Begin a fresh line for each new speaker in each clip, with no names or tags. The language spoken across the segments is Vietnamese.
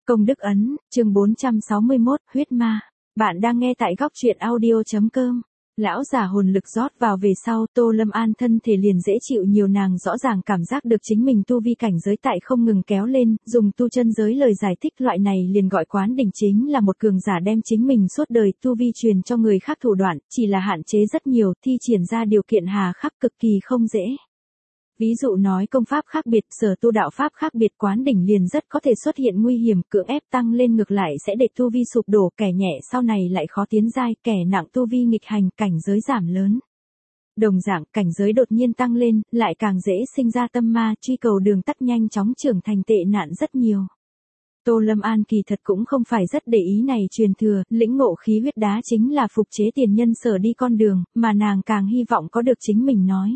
Công đức ấn, chương 461, huyết ma. Bạn đang nghe tại góc truyện audio.com. Lão giả hồn lực rót vào về sau, Tô Lâm An thân thể liền dễ chịu nhiều, nàng rõ ràng cảm giác được chính mình tu vi cảnh giới tại không ngừng kéo lên, dùng tu chân giới lời giải thích loại này liền gọi quán đỉnh, chính là một cường giả đem chính mình suốt đời tu vi truyền cho người khác thủ đoạn, chỉ là hạn chế rất nhiều, thi triển ra điều kiện hà khắc cực kỳ không dễ. Ví dụ nói công pháp khác biệt, sở tu đạo pháp khác biệt, quán đỉnh liền rất có thể xuất hiện nguy hiểm, cưỡng ép tăng lên ngược lại sẽ để tu vi sụp đổ, kẻ nhẹ sau này lại khó tiến giai, kẻ nặng tu vi nghịch hành, cảnh giới giảm lớn. Đồng dạng, cảnh giới đột nhiên tăng lên, lại càng dễ sinh ra tâm ma, truy cầu đường tắt nhanh chóng trưởng thành tệ nạn rất nhiều. Tô Lâm An kỳ thật cũng không phải rất để ý này truyền thừa, lĩnh ngộ khí huyết đá chính là phục chế tiền nhân sở đi con đường, mà nàng càng hy vọng có được chính mình nói.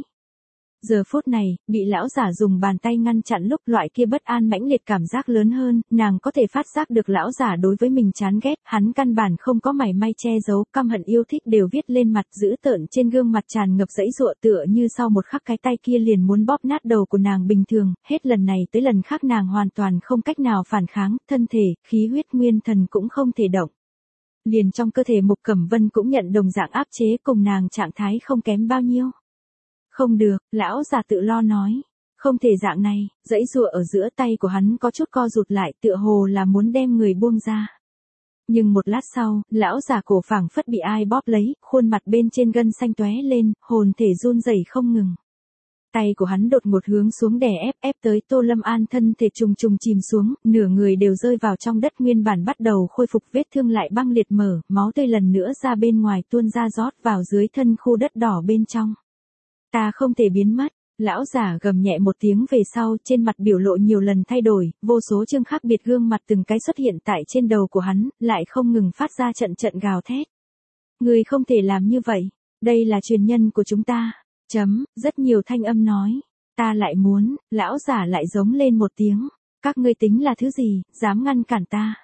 Giờ phút này, bị lão giả dùng bàn tay ngăn chặn lúc loại kia bất an mãnh liệt cảm giác lớn hơn, nàng có thể phát giác được lão giả đối với mình chán ghét, hắn căn bản không có mảy may che giấu, căm hận yêu thích đều viết lên mặt, dữ tợn trên gương mặt tràn ngập giãy giụa, tựa như sau một khắc cái tay kia liền muốn bóp nát đầu của nàng bình thường, hết lần này tới lần khác nàng hoàn toàn không cách nào phản kháng, thân thể, khí huyết nguyên thần cũng không thể động. Liền trong cơ thể Mục Cẩm Vân cũng nhận đồng dạng áp chế, cùng nàng trạng thái không kém bao nhiêu. Không được, lão già tự lo nói. Không thể dạng này, giãy giụa ở giữa tay của hắn có chút co rụt lại, tựa hồ là muốn đem người buông ra. Nhưng một lát sau, lão già cổ phảng phất bị ai bóp lấy, khuôn mặt bên trên gân xanh tóe lên, hồn thể run rẩy không ngừng. Tay của hắn đột ngột hướng xuống đè ép tới Tô Lâm An, thân thể trùng trùng chìm xuống, nửa người đều rơi vào trong đất, nguyên bản bắt đầu khôi phục vết thương lại băng liệt mở, máu tươi lần nữa ra bên ngoài tuôn ra rót vào dưới thân khu đất đỏ bên trong. Ta không thể biến mất, lão giả gầm nhẹ một tiếng về sau, trên mặt biểu lộ nhiều lần thay đổi, vô số chương khác biệt gương mặt từng cái xuất hiện tại trên đầu của hắn, lại không ngừng phát ra trận trận gào thét. Người không thể làm như vậy, đây là truyền nhân của chúng ta. Rất nhiều thanh âm nói, ta lại muốn, lão giả lại giống lên một tiếng, các ngươi tính là thứ gì, dám ngăn cản ta.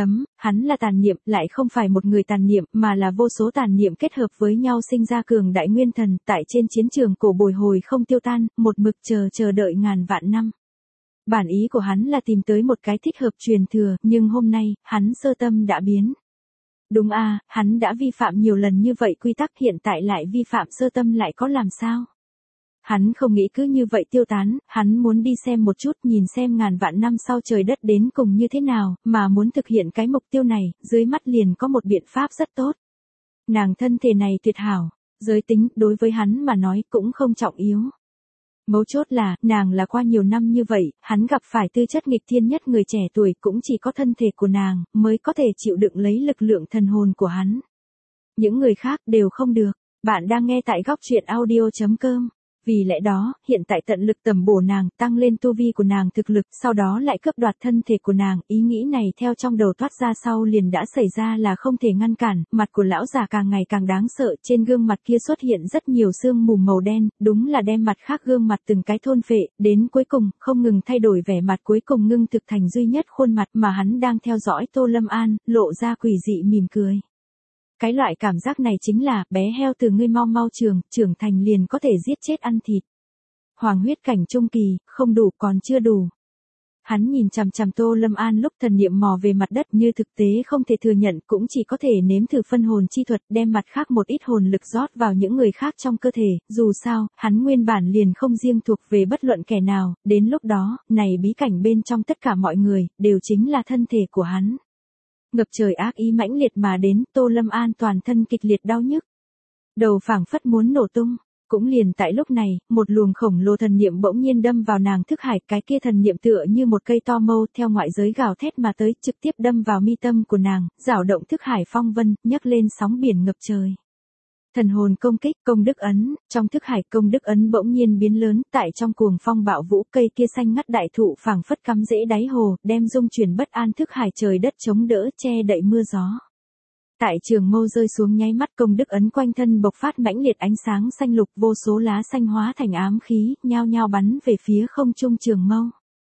Hắn là tàn niệm, lại không phải một người tàn niệm, mà là vô số tàn niệm kết hợp với nhau sinh ra cường đại nguyên thần, tại trên chiến trường cổ bồi hồi không tiêu tan, một mực chờ đợi ngàn vạn năm. Bản ý của hắn là tìm tới một cái thích hợp truyền thừa, nhưng hôm nay, hắn sơ tâm đã biến. Đúng à, hắn đã vi phạm nhiều lần như vậy quy tắc, hiện tại lại vi phạm sơ tâm lại có làm sao? Hắn không nghĩ cứ như vậy tiêu tán, hắn muốn đi xem một chút, nhìn xem ngàn vạn năm sau trời đất đến cùng như thế nào, mà muốn thực hiện cái mục tiêu này, dưới mắt liền có một biện pháp rất tốt. Nàng thân thể này tuyệt hảo, giới tính, đối với hắn mà nói cũng không trọng yếu. Mấu chốt là, nàng là qua nhiều năm như vậy, hắn gặp phải tư chất nghịch thiên nhất người trẻ tuổi, cũng chỉ có thân thể của nàng, mới có thể chịu đựng lấy lực lượng thần hồn của hắn. Những người khác đều không được. Bạn đang nghe tại góc truyện audio.com. Vì lẽ đó, hiện tại tận lực tầm bổ nàng, tăng lên tu vi của nàng thực lực, sau đó lại cướp đoạt thân thể của nàng, ý nghĩ này theo trong đầu thoát ra sau liền đã xảy ra là không thể ngăn cản, mặt của lão già càng ngày càng đáng sợ, trên gương mặt kia xuất hiện rất nhiều sương mù màu đen, đúng là đem mặt khác gương mặt từng cái thôn phệ, đến cuối cùng, không ngừng thay đổi vẻ mặt, cuối cùng ngưng thực thành duy nhất khuôn mặt mà hắn đang theo dõi Tô Lâm An, lộ ra quỷ dị mỉm cười. Cái loại cảm giác này chính là, bé heo từ ngươi mau mau trưởng thành liền có thể giết chết ăn thịt. Hoàng huyết cảnh trung kỳ, không đủ, còn chưa đủ. Hắn nhìn chằm chằm Tô Lâm An lúc thần niệm mò về mặt đất, như thực tế không thể thừa nhận, cũng chỉ có thể nếm thử phân hồn chi thuật, đem mặt khác một ít hồn lực rót vào những người khác trong cơ thể, dù sao, hắn nguyên bản liền không riêng thuộc về bất luận kẻ nào, đến lúc đó, này bí cảnh bên trong tất cả mọi người, đều chính là thân thể của hắn. Ngập trời ác ý mãnh liệt mà đến, Tô Lâm An toàn thân kịch liệt đau nhức. Đầu phảng phất muốn nổ tung, cũng liền tại lúc này, một luồng khổng lồ thần niệm bỗng nhiên đâm vào nàng thức hải, cái kia thần niệm tựa như một cây to mâu theo ngoại giới gào thét mà tới, trực tiếp đâm vào mi tâm của nàng, rảo động thức hải phong vân, nhấc lên sóng biển ngập trời. Thần hồn công kích, công đức ấn, trong thức hải công đức ấn bỗng nhiên biến lớn, tại trong cuồng phong bạo vũ, cây kia xanh ngắt đại thụ phảng phất cắm rễ đáy hồ, đem dung chuyển bất an thức hải, trời đất chống đỡ, che đậy mưa gió. Tại trường mâu rơi xuống nháy mắt, công đức ấn quanh thân bộc phát mãnh liệt ánh sáng xanh lục, vô số lá xanh hóa thành ám khí, nhao nhao bắn về phía không trung trường mâu.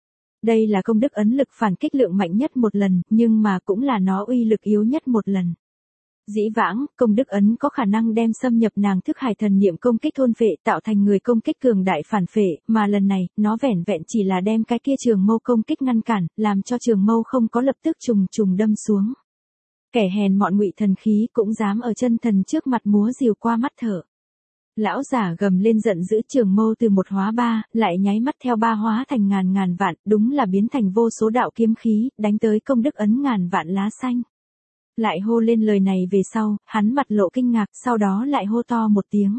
Đây là công đức ấn lực phản kích lượng mạnh nhất một lần, nhưng mà cũng là nó uy lực yếu nhất một lần. Dĩ vãng, công đức ấn có khả năng đem xâm nhập nàng thức hải thần niệm công kích thôn phệ tạo thành người công kích cường đại phản phệ, mà lần này, nó vẻn vẹn chỉ là đem cái kia trường mâu công kích ngăn cản, làm cho trường mâu không có lập tức trùng trùng đâm xuống. Kẻ hèn mọn ngụy thần khí cũng dám ở chân thần trước mặt múa rìu qua mắt thở. Lão giả gầm lên giận dữ, trường mâu từ một hóa ba, lại nháy mắt theo ba hóa thành ngàn ngàn vạn, đúng là biến thành vô số đạo kiếm khí, đánh tới công đức ấn ngàn vạn lá xanh. Lại hô lên lời này về sau, hắn mặt lộ kinh ngạc, sau đó lại hô to một tiếng.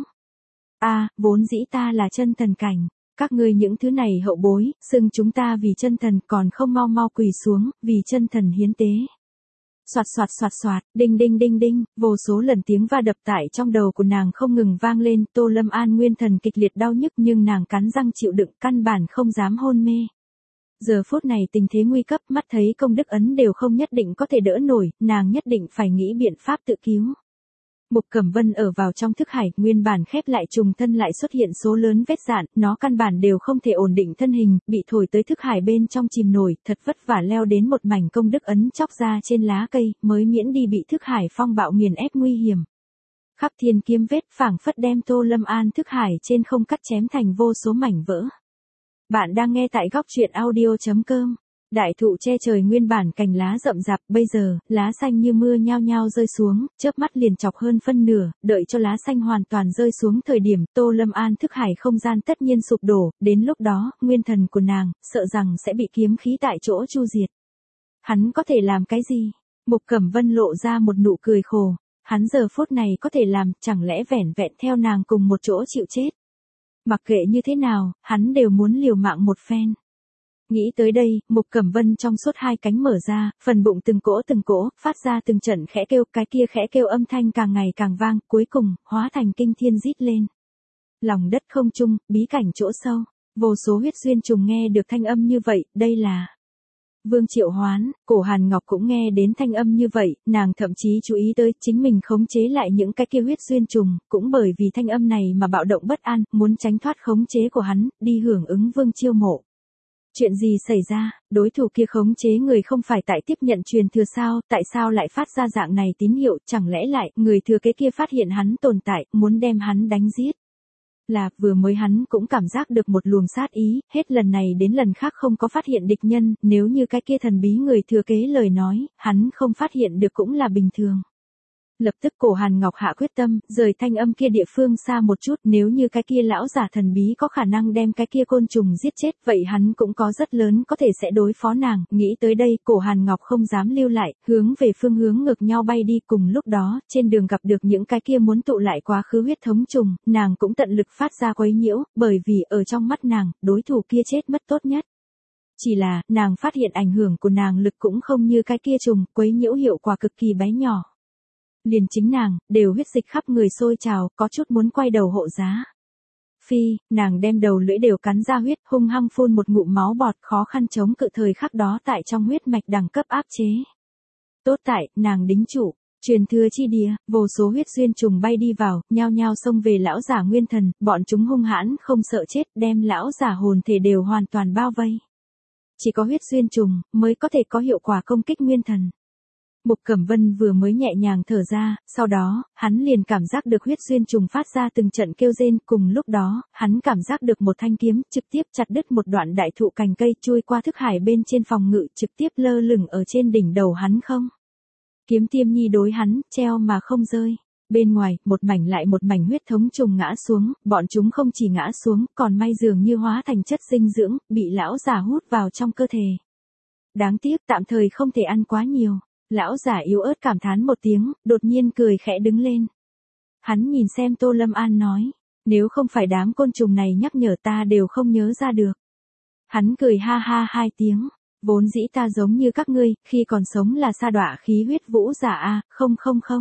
Vốn dĩ ta là chân thần cảnh, các ngươi những thứ này hậu bối, xưng chúng ta vì chân thần còn không mau mau quỳ xuống, vì chân thần hiến tế. Soạt soạt soạt soạt, đinh đinh đinh đinh, vô số lần tiếng va đập tại trong đầu của nàng không ngừng vang lên, Tô Lâm An nguyên thần kịch liệt đau nhức nhưng nàng cắn răng chịu đựng, căn bản không dám hôn mê. Giờ phút này tình thế nguy cấp, mắt thấy công đức ấn đều không nhất định có thể đỡ nổi, nàng nhất định phải nghĩ biện pháp tự cứu. Mục Cẩm Vân ở vào trong thức hải, nguyên bản khép lại trùng thân lại xuất hiện số lớn vết dạn, nó căn bản đều không thể ổn định thân hình, bị thổi tới thức hải bên trong chìm nổi, thật vất vả leo đến một mảnh công đức ấn chóc ra trên lá cây, mới miễn đi bị thức hải phong bạo nghiền ép nguy hiểm. Khắp thiên kiếm vết phảng phất đem Tô Lâm An thức hải trên không cắt chém thành vô số mảnh vỡ. Bạn đang nghe tại góc truyện audio.com. Đại thụ che trời nguyên bản cành lá rậm rạp, bây giờ, lá xanh như mưa nhao nhao rơi xuống, chớp mắt liền chọc hơn phân nửa, đợi cho lá xanh hoàn toàn rơi xuống thời điểm, Tô Lâm An thức hải không gian tất nhiên sụp đổ, đến lúc đó, nguyên thần của nàng, sợ rằng sẽ bị kiếm khí tại chỗ chu diệt. Hắn có thể làm cái gì? Mục Cẩm Vân lộ ra một nụ cười khổ, hắn giờ phút này có thể làm, chẳng lẽ vẻn vẹn theo nàng cùng một chỗ chịu chết. Mặc kệ như thế nào, hắn đều muốn liều mạng một phen. Nghĩ tới đây, Mục Cẩm Vân trong suốt hai cánh mở ra, phần bụng từng cỗ, phát ra từng trận khẽ kêu, cái kia khẽ kêu âm thanh càng ngày càng vang, cuối cùng, hóa thành kinh thiên rít lên. Lòng đất không trung, bí cảnh chỗ sâu, vô số huyết duyên trùng nghe được thanh âm như vậy, đây là Vương Triệu Hoán. Cổ Hàn Ngọc cũng nghe đến thanh âm như vậy, nàng thậm chí chú ý tới chính mình khống chế lại những cái kia huyết duyên trùng, cũng bởi vì thanh âm này mà bạo động bất an, muốn tránh thoát khống chế của hắn, đi hưởng ứng Vương Chiêu mộ. Chuyện gì xảy ra, đối thủ kia khống chế người không phải tại tiếp nhận truyền thừa sao, tại sao lại phát ra dạng này tín hiệu, chẳng lẽ lại, người thừa kế kia phát hiện hắn tồn tại, muốn đem hắn đánh giết. Là, vừa mới hắn cũng cảm giác được một luồng sát ý, hết lần này đến lần khác không có phát hiện địch nhân, nếu như cái kia thần bí người thừa kế lời nói, hắn không phát hiện được cũng là bình thường. Lập tức Cổ Hàn Ngọc hạ quyết tâm, rời thanh âm kia địa phương xa một chút, nếu như cái kia lão giả thần bí có khả năng đem cái kia côn trùng giết chết, vậy hắn cũng có rất lớn có thể sẽ đối phó nàng, nghĩ tới đây, Cổ Hàn Ngọc không dám lưu lại, hướng về phương hướng ngược nhau bay đi, cùng lúc đó, trên đường gặp được những cái kia muốn tụ lại quá khứ huyết thống trùng, nàng cũng tận lực phát ra quấy nhiễu, bởi vì ở trong mắt nàng, đối thủ kia chết mất tốt nhất. Chỉ là, nàng phát hiện ảnh hưởng của nàng lực cũng không như cái kia trùng, quấy nhiễu hiệu quả cực kỳ bé nhỏ. Liền chính nàng, đều huyết dịch khắp người sôi trào, có chút muốn quay đầu hộ giá. Phi, nàng đem đầu lưỡi đều cắn ra huyết, hung hăng phun một ngụm máu bọt, khó khăn chống cự thời khắc đó tại trong huyết mạch đẳng cấp áp chế. Tốt tại, nàng đính trụ, truyền thừa chi địa, vô số huyết duyên trùng bay đi vào, nhao nhao xông về lão giả nguyên thần, bọn chúng hung hãn không sợ chết, đem lão giả hồn thể đều hoàn toàn bao vây. Chỉ có huyết duyên trùng, mới có thể có hiệu quả công kích nguyên thần. Mục Cẩm Vân vừa mới nhẹ nhàng thở ra, sau đó, hắn liền cảm giác được huyết duyên trùng phát ra từng trận kêu rên, cùng lúc đó, hắn cảm giác được một thanh kiếm, trực tiếp chặt đứt một đoạn đại thụ cành cây chui qua thức hải bên trên phòng ngự, trực tiếp lơ lửng ở trên đỉnh đầu hắn không. Kiếm tiêm nhi đối hắn, treo mà không rơi. Bên ngoài, một mảnh lại một mảnh huyết thống trùng ngã xuống, bọn chúng không chỉ ngã xuống, còn may dường như hóa thành chất dinh dưỡng, bị lão giả hút vào trong cơ thể. Đáng tiếc, tạm thời không thể ăn quá nhiều. Lão giả yếu ớt cảm thán một tiếng, đột nhiên cười khẽ đứng lên. Hắn nhìn xem Tô Lâm An nói, nếu không phải đám côn trùng này nhắc nhở ta đều không nhớ ra được. Hắn cười ha ha hai tiếng, vốn dĩ ta giống như các ngươi, khi còn sống là sa đọa khí huyết vũ giả a, không.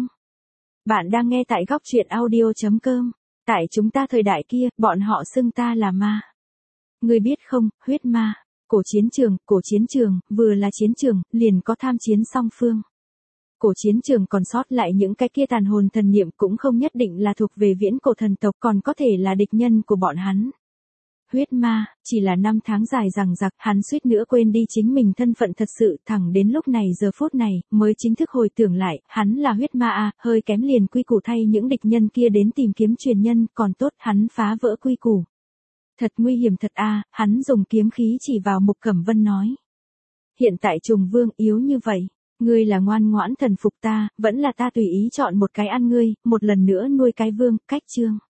Bạn đang nghe tại góc truyện audio.com, tại chúng ta thời đại kia, bọn họ xưng ta là ma. Ngươi biết không, huyết ma. Cổ chiến trường, vừa là chiến trường, liền có tham chiến song phương. Cổ chiến trường còn sót lại những cái kia tàn hồn thần niệm cũng không nhất định là thuộc về viễn cổ thần tộc, còn có thể là địch nhân của bọn hắn. Huyết ma, chỉ là năm tháng dài dằng dặc, hắn suýt nữa quên đi chính mình thân phận thật sự, thẳng đến lúc này giờ phút này, mới chính thức hồi tưởng lại, hắn là huyết ma à, hơi kém liền quy củ thay những địch nhân kia đến tìm kiếm truyền nhân, còn tốt hắn phá vỡ quy củ. Thật nguy hiểm thật a, hắn dùng kiếm khí chỉ vào Mục Cẩm Vân nói. Hiện tại Trùng Vương yếu như vậy, ngươi là ngoan ngoãn thần phục ta, vẫn là ta tùy ý chọn một cái ăn ngươi, một lần nữa nuôi cái vương, cách chương.